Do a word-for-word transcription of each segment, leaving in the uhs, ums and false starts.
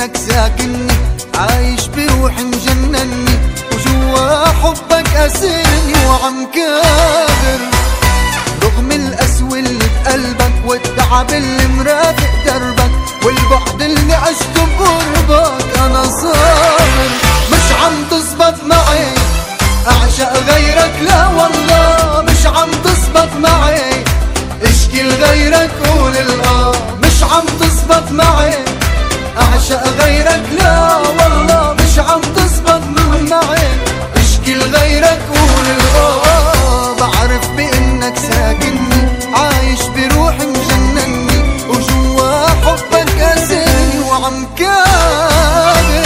بانك ساكنني، عايش بروحي مجنني، وجوا حبك اسرني وعم كابر. رغم القسوة اللي بقلبك والتعب اللي مرافق دربك والبعد اللي عشته بقربك، انا صابر مش عم تزبط معي اعشق غيرك، لا والله مش عم تزبط معي اشكي لغيرك قول الاه. مش عم تزبط معي اعشق غيرك، لا والله مش عم تزبط معي اشكي لغيرك قول الاه. بعرف بانك ساكنني، عايش بروحي مجنني، وجوا حبك اسرني وعم كابر.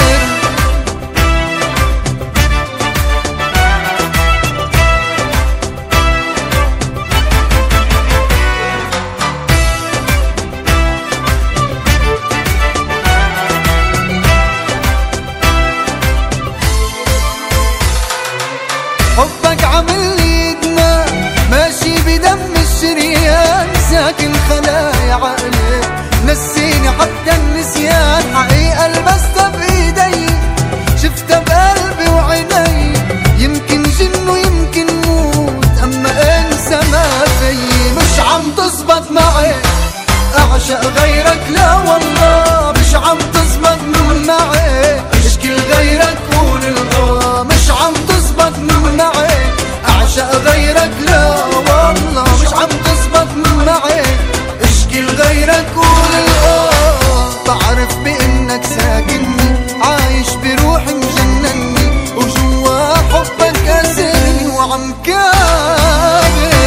حبك عامل لي ادمان ماشي بدم الشريان، ساكن خلايا عقلي نسيني حتى النسيان. حقيقة لمستها بايدي شفتها بقلبي وعيني، يمكن جن ويمكن موت اما انسى ما في. مش عم تزبط معي اعشق غيرك، لا والله مش عم تزبط معي اشكي لغيرك قول الاه. مش عم تزبط معي اعشق غيرك، لا والله مش عم تزبط معي اشكي لغيرك قول الاه. بعرف بانك ساكنني، عايش بروحي مجنني، وجوا حبك اسرني وعم كابر.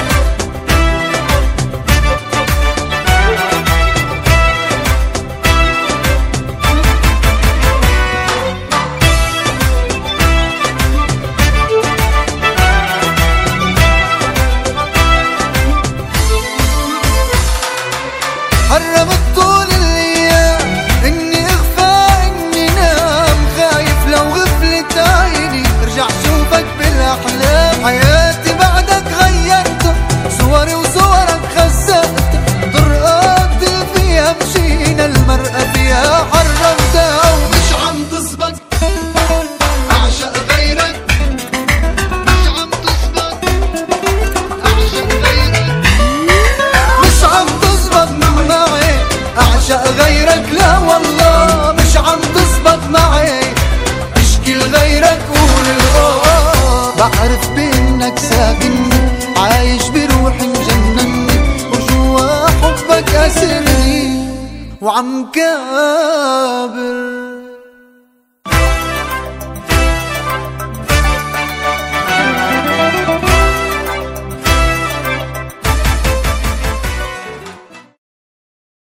حرمت طول الايام اني اغفى اني نام، خايف لو غفلت عيني ارجع شوفك بالاحلام. حياتي بعدك غيرتها، صوري وصورك خسرتها، طرقات اللي فيها مشينا المرأة فيها حرمتها. ومش عم تزبط اعشق غيرك، مش عم تزبط اعشق غيرك، مش عم تزبط معي اعشق غيرك، لا والله مش عم تزبط معي اشكي لغيرك قول الاه. بعرف بانك ساكنني، عايش بروحي مجنني، وجوا حبك اسرني وعم كابر.